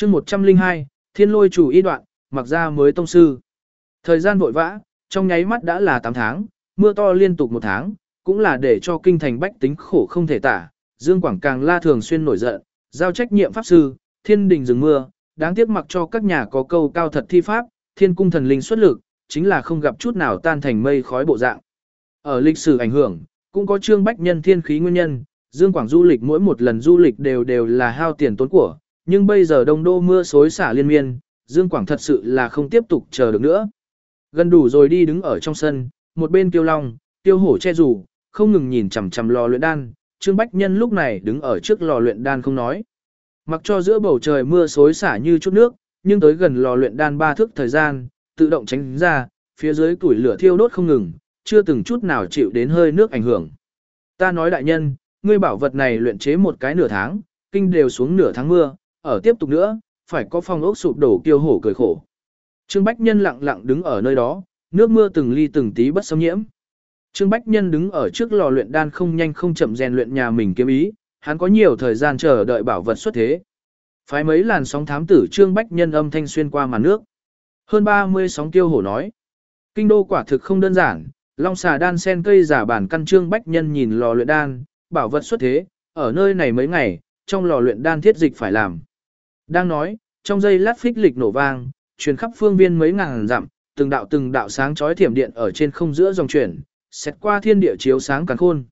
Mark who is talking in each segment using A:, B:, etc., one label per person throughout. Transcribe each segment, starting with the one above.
A: chương 102, Thiên Lôi chủ y đoạn, mặc ra mới tông sư. Thời gian vội vã, trong nháy mắt đã là 8 tháng, mưa to liên tục 1 tháng, cũng là để cho kinh thành bách tính khổ không thể tả. Dương Quảng càng la thường xuyên nổi giận, giao trách nhiệm pháp sư, thiên đình dừng mưa, đáng tiếc mặc cho các nhà có câu cao thật thi pháp, thiên cung thần linh xuất lực, chính là không gặp chút nào tan thành mây khói bộ dạng. Ở lịch sử ảnh hưởng, cũng có Trương Bách Nhân thiên khí nguyên nhân, Dương Quảng du lịch mỗi một lần du lịch đều là hao tiền tốn của, nhưng bây giờ đông đô mưa xối xả liên miên, Dương Quảng thật sự là không tiếp tục chờ được nữa. Gần đủ rồi đi đứng ở trong sân, một bên Kiêu Long, Tiêu Hổ che rủ, không ngừng nhìn chằm chằm lò luyện đan, Trương Bách Nhân lúc này đứng ở trước lò luyện đan không nói. Mặc cho giữa bầu trời mưa xối xả như chút nước, nhưng tới gần lò luyện đan 3 thước thời gian, tự động tránh ra, phía dưới củi lửa thiêu đốt không ngừng, chưa từng chút nào chịu đến hơi nước ảnh hưởng. Ta nói đại nhân, ngươi bảo vật này luyện chế một cái nửa tháng, kinh đều xuống nửa tháng mưa, ở tiếp tục nữa, phải có phong ốc sụp đổ. Kiêu Hổ cười khổ. Trương Bách Nhân lặng lặng đứng ở nơi đó, nước mưa từng ly từng tí bất xâm nhiễm. Trương Bách Nhân đứng ở trước lò luyện đan không nhanh không chậm rèn luyện nhà mình kiếm ý, hắn có nhiều thời gian chờ đợi bảo vật xuất thế. Phái mấy làn sóng thám tử Trương Bách Nhân âm thanh xuyên qua màn nước. Hơn 30 sóng. Kiêu Hổ nói. Kinh đô quả thực không đơn giản, long xà đan sen cây giả bản căn. Trương Bách Nhân nhìn lò luyện đan, bảo vật xuất thế, ở nơi này mấy ngày, trong lò luyện đan thiết dịch phải làm. Đang nói, trong giây lát phích lịch nổ vang, truyền khắp phương viên mấy ngàn dặm, từng đạo sáng chói thiểm điện ở trên không giữa dòng chuyển, xét qua thiên địa chiếu sáng càn khôn.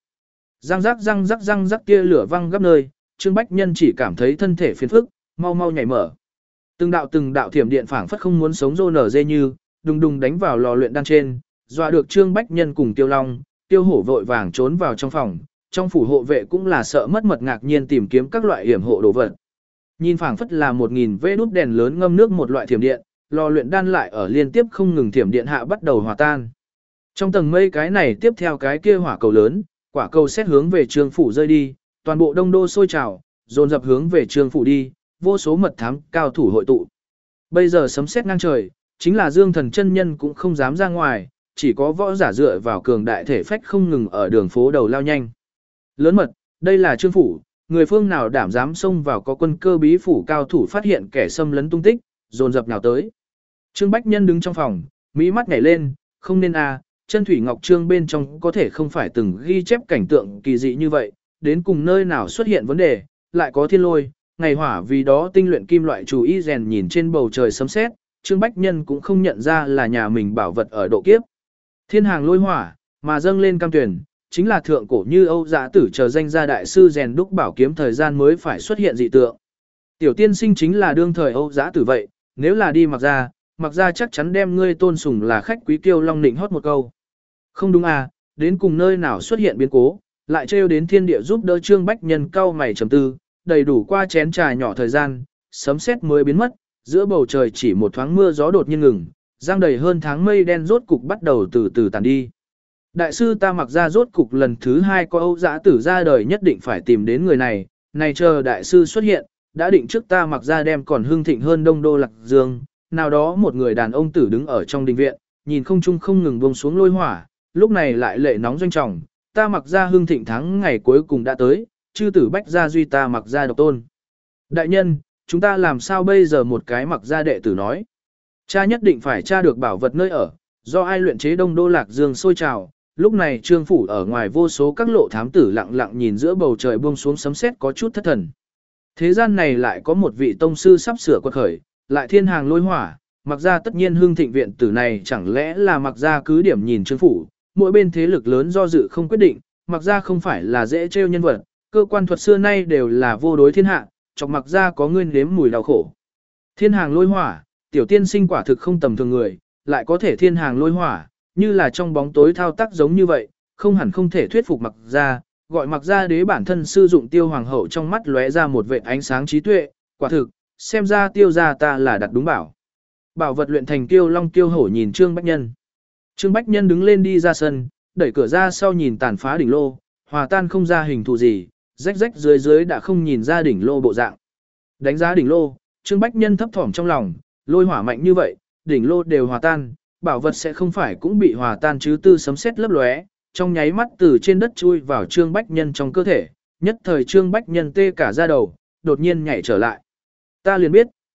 A: Răng rắc tia lửa văng gấp nơi, Trương Bách Nhân chỉ cảm thấy thân thể phiền phức, mau mau nhảy mở. Từng đạo thiểm điện phảng phất không muốn sống rô nở dê như, đùng đùng đánh vào lò luyện đan trên, dọa được Trương Bách Nhân cùng Tiêu Long, Tiêu Hổ vội vàng trốn vào trong phòng, trong phủ hộ vệ cũng là sợ mất mật ngạc nhiên tìm kiếm các loại hiểm hộ đồ vật. Nhìn phảng phất là 1000 vê đút đèn lớn ngâm nước một loại thiểm điện, lò luyện đan lại ở liên tiếp không ngừng thiểm điện hạ bắt đầu hòa tan. Trong tầng mây cái này tiếp theo cái kia hỏa cầu lớn, quả cầu xét hướng về Trương phủ rơi đi, toàn bộ đông đô sôi trào, dồn dập hướng về Trương phủ đi, vô số mật thám cao thủ hội tụ. Bây giờ sấm sét ngang trời, chính là Dương Thần chân nhân cũng không dám ra ngoài, chỉ có võ giả dựa vào cường đại thể phách không ngừng ở đường phố đầu lao nhanh. Lớn mật, đây là Trương phủ, người phương nào đảm dám xông vào có quân cơ bí phủ cao thủ phát hiện kẻ xâm lấn tung tích, dồn dập nào tới. Trương Bách Nhân đứng trong phòng, mỹ mắt nhảy lên, không nên chân thủy ngọc trương bên trong có thể không phải từng ghi chép cảnh tượng kỳ dị như vậy, đến cùng nơi nào xuất hiện vấn đề, lại có thiên lôi, ngày hỏa vì đó tinh luyện kim loại chủ y rèn nhìn trên bầu trời sấm sét, Trương Bách Nhân cũng không nhận ra là nhà mình bảo vật ở độ kiếp. Thiên hàng lôi hỏa, mà dâng lên cam tuyển, chính là thượng cổ như Âu Dã Tử chờ danh gia đại sư rèn đúc bảo kiếm thời gian mới phải xuất hiện dị tượng. Tiểu tiên sinh chính là đương thời Âu Dã Tử vậy, nếu là đi mặc ra chắc chắn đem ngươi tôn sùng là khách quý. Kiêu Long nịnh hót một câu. Không đúng đến cùng nơi nào xuất hiện biến cố, lại trêu đến thiên địa giúp đỡ. Trương Bách Nhân cau mày trầm tư, đầy đủ qua chén trà nhỏ thời gian, sấm sét mới biến mất, giữa bầu trời chỉ một thoáng mưa gió đột nhiên ngừng, giăng đầy hơn tháng mây đen rốt cục bắt đầu từ từ tàn đi. Đại sư ta Mặc ra rốt cục lần thứ 2 có Âu Dã Tử ra đời, nhất định phải tìm đến người này, này chờ đại sư xuất hiện, đã định trước ta Mặc ra đem còn hưng thịnh hơn đông đô Lạc Dương. Nào đó một người đàn ông tử đứng ở trong đình viện, nhìn không trung không ngừng buông xuống lôi hỏa, lúc này lại lệ nóng doanh trọng, ta Mặc ra hưng thịnh thắng ngày cuối cùng đã tới, chư tử bách gia duy ta Mặc ra độc tôn. Đại nhân, chúng ta làm sao bây giờ? Một cái Mặc ra đệ tử nói. Cha nhất định phải tra được bảo vật nơi ở, do ai luyện chế đông đô Lạc Dương sôi trào. Lúc này Trương phủ ở ngoài vô số các lộ thám tử lặng lặng nhìn giữa bầu trời buông xuống sấm sét có chút thất thần. Thế gian này lại có một vị tông sư sắp sửa quật khởi, lại thiên hàng lôi hỏa, Mặc ra tất nhiên hương thịnh viện tử này chẳng lẽ là Mặc ra cứ điểm nhìn Trương phủ, mỗi bên thế lực lớn do dự không quyết định, Mặc ra không phải là dễ trêu nhân vật, cơ quan thuật xưa nay đều là vô đối thiên hạ, chọc Mặc ra có nguyên nếm mùi đau khổ. Thiên hàng lôi hỏa, tiểu tiên sinh quả thực không tầm thường người, lại có thể thiên hàng lôi hỏa, như là trong bóng tối thao tác giống như vậy, không hẳn không thể thuyết phục Mặc ra, gọi Mặc ra đế bản thân sư dụng Tiêu hoàng hậu trong mắt lóe ra một vệt ánh sáng trí tuệ, quả thực, xem ra Tiêu gia ta là đặt đúng bảo. Bảo vật luyện thành. Kiêu Long Tiêu Hổ nhìn Trương Bách Nhân. Trương Bách Nhân đứng lên đi ra sân, đẩy cửa ra sau nhìn tàn phá đỉnh lô, hòa tan không ra hình thù gì, rách rách dưới đã không nhìn ra đỉnh lô bộ dạng. Đánh giá đỉnh lô, Trương Bách Nhân thấp thỏm trong lòng, lôi hỏa mạnh như vậy, đỉnh lô đều hòa tan, bảo vật sẽ không phải cũng bị hòa tan chứ? Tư sấm sét lấp lóe, trong nháy mắt từ trên đất chui vào Trương Bách Nhân trong cơ thể, nhất thời Trương Bách Nhân tê cả da đầu, đột nhiên nhảy trở lại. Ta liền biết,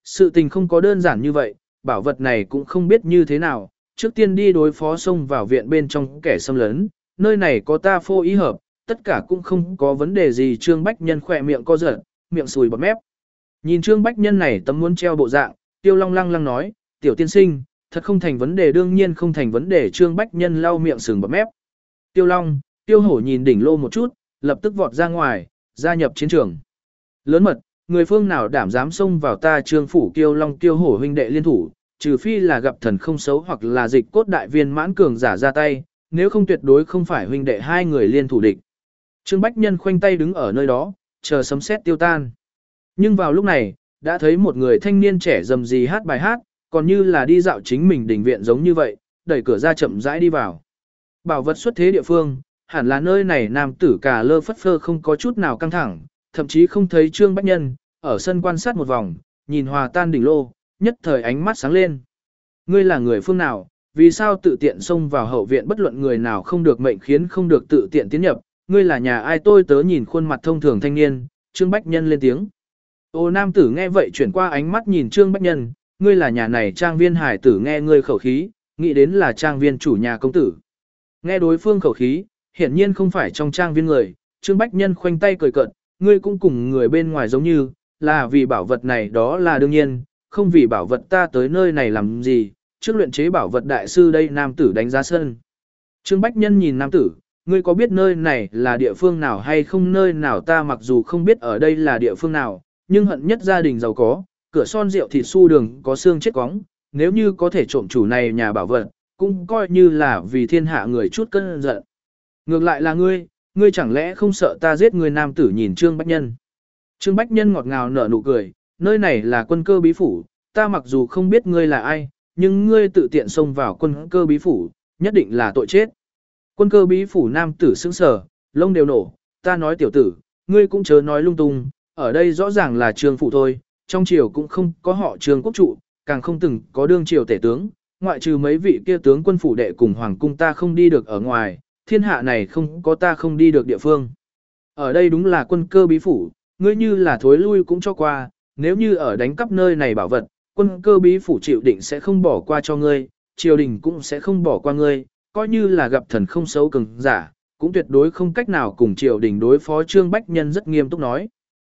A: Sự tình không có đơn giản như vậy, bảo vật này cũng không biết như thế nào, trước tiên đi đối phó xông vào viện bên trong kẻ xâm lấn, nơi này có ta phô ý hợp, tất cả cũng không có vấn đề gì. Trương Bách Nhân khỏe miệng co giật, miệng sùi bọt mép. Nhìn Trương Bách Nhân này tấm muốn treo bộ dạng, Tiêu Long lăng lăng nói, tiểu tiên sinh, thật không thành vấn đề, đương nhiên không thành vấn đề. Trương Bách Nhân lau miệng sừng bọt mép. Tiêu Long, Tiêu Hổ nhìn đỉnh lô một chút, lập tức vọt ra ngoài, gia nhập chiến trường. Lớn mật, người phương nào đảm dám xông vào ta Trương phủ? Tiêu Long Tiêu Hổ huynh đệ liên thủ, trừ phi là gặp thần không xấu hoặc là dịch cốt đại viên mãn cường giả ra tay, nếu không tuyệt đối không phải huynh đệ hai người liên thủ địch. Trương Bách Nhân khoanh tay đứng ở nơi đó, chờ sấm sét tiêu tan. Nhưng vào lúc này, đã thấy một người thanh niên trẻ rầm rì hát bài hát, còn như là đi dạo chính mình đình viện giống như vậy, đẩy cửa ra chậm rãi đi vào. Bảo vật xuất thế địa phương, hẳn là nơi này nam tử cà lơ phất phơ không có chút nào căng thẳng, thậm chí không thấy Trương Bách Nhân, ở sân quan sát một vòng, nhìn hòa tan đỉnh lô, nhất thời ánh mắt sáng lên. Ngươi là người phương nào, vì sao tự tiện xông vào hậu viện, bất luận người nào không được mệnh khiến không được tự tiện tiến nhập, ngươi là nhà ai? Tôi tớ nhìn khuôn mặt thông thường thanh niên, Trương Bách Nhân lên tiếng. Ô nam tử nghe vậy chuyển qua ánh mắt nhìn Trương Bách Nhân, ngươi là nhà này trang viên? Hải tử nghe ngươi khẩu khí, nghĩ đến là trang viên chủ nhà công tử. Nghe đối phương khẩu khí, hiển nhiên không phải trong trang viên người, Trương Bách Nhân khoanh tay cười cợt, ngươi cũng cùng người bên ngoài giống như, là vì bảo vật này đó là đương nhiên, không vì bảo vật ta tới nơi này làm gì, trước luyện chế bảo vật đại sư đây. Nam tử đánh giá sân. Trương Bách Nhân nhìn nam tử, ngươi có biết nơi này là địa phương nào hay không? Nơi nào? Ta mặc dù không biết ở đây là địa phương nào, nhưng hận nhất gia đình giàu có, cửa son rượu thịt su đường có xương chết cóng, nếu như có thể trộm chủ này nhà bảo vật, cũng coi như là vì thiên hạ người chút cơn giận. Ngược lại là ngươi chẳng lẽ không sợ ta giết ngươi? Nam tử nhìn Trương Bách Nhân. Trương Bách Nhân ngọt ngào nở nụ cười, nơi này là Quân Cơ bí phủ, ta mặc dù không biết ngươi là ai, nhưng ngươi tự tiện xông vào Quân Cơ bí phủ, nhất định là tội chết. Quân Cơ bí phủ? Nam tử sững sờ, lông đều nổ, ta nói tiểu tử, ngươi cũng chớ nói lung tung, ở đây rõ ràng là Trương phủ thôi, trong triều cũng không có họ Trương quốc trụ, càng không từng có đương triều tể tướng, ngoại trừ mấy vị kia tướng quân phủ đệ cùng hoàng cung ta không đi được ở ngoài, thiên hạ này không có ta không đi được địa phương. Ở đây đúng là Quân Cơ bí phủ, ngươi như là thối lui cũng cho qua, nếu như ở đánh cắp nơi này bảo vật, Quân Cơ bí phủ chịu định sẽ không bỏ qua cho ngươi, triều đình cũng sẽ không bỏ qua ngươi, coi như là gặp thần không xấu cường giả, cũng tuyệt đối không cách nào cùng triều đình đối phó. Trương Bách Nhân rất nghiêm túc nói.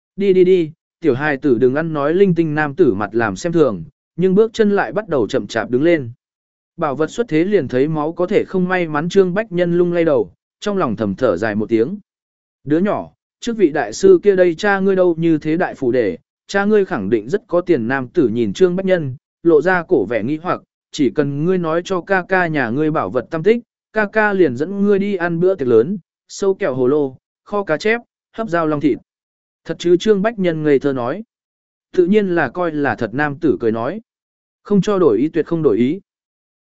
A: Đi, tiểu hài tử đừng ăn nói linh tinh. Nam tử mặt làm xem thường, nhưng bước chân lại bắt đầu chậm chạp đứng lên. Bảo vật xuất thế liền thấy máu có thể không may mắn. Trương Bách Nhân lung lay đầu, trong lòng thầm thở dài một tiếng. Đứa nhỏ, trước vị đại sư kia đây cha ngươi đâu? Như thế đại phủ để, cha ngươi khẳng định rất có tiền. Nam tử nhìn Trương Bách Nhân, lộ ra cổ vẻ nghi hoặc, chỉ cần ngươi nói cho ca ca nhà ngươi bảo vật tâm tích, ca ca liền dẫn ngươi đi ăn bữa tiệc lớn, sâu kẹo hồ lô, kho cá chép, hấp dao long thịt. Thật chứ? Trương Bách Nhân ngây thơ nói. Tự nhiên là coi là thật. Nam tử cười nói. Không cho đổi ý, tuyệt không đổi ý.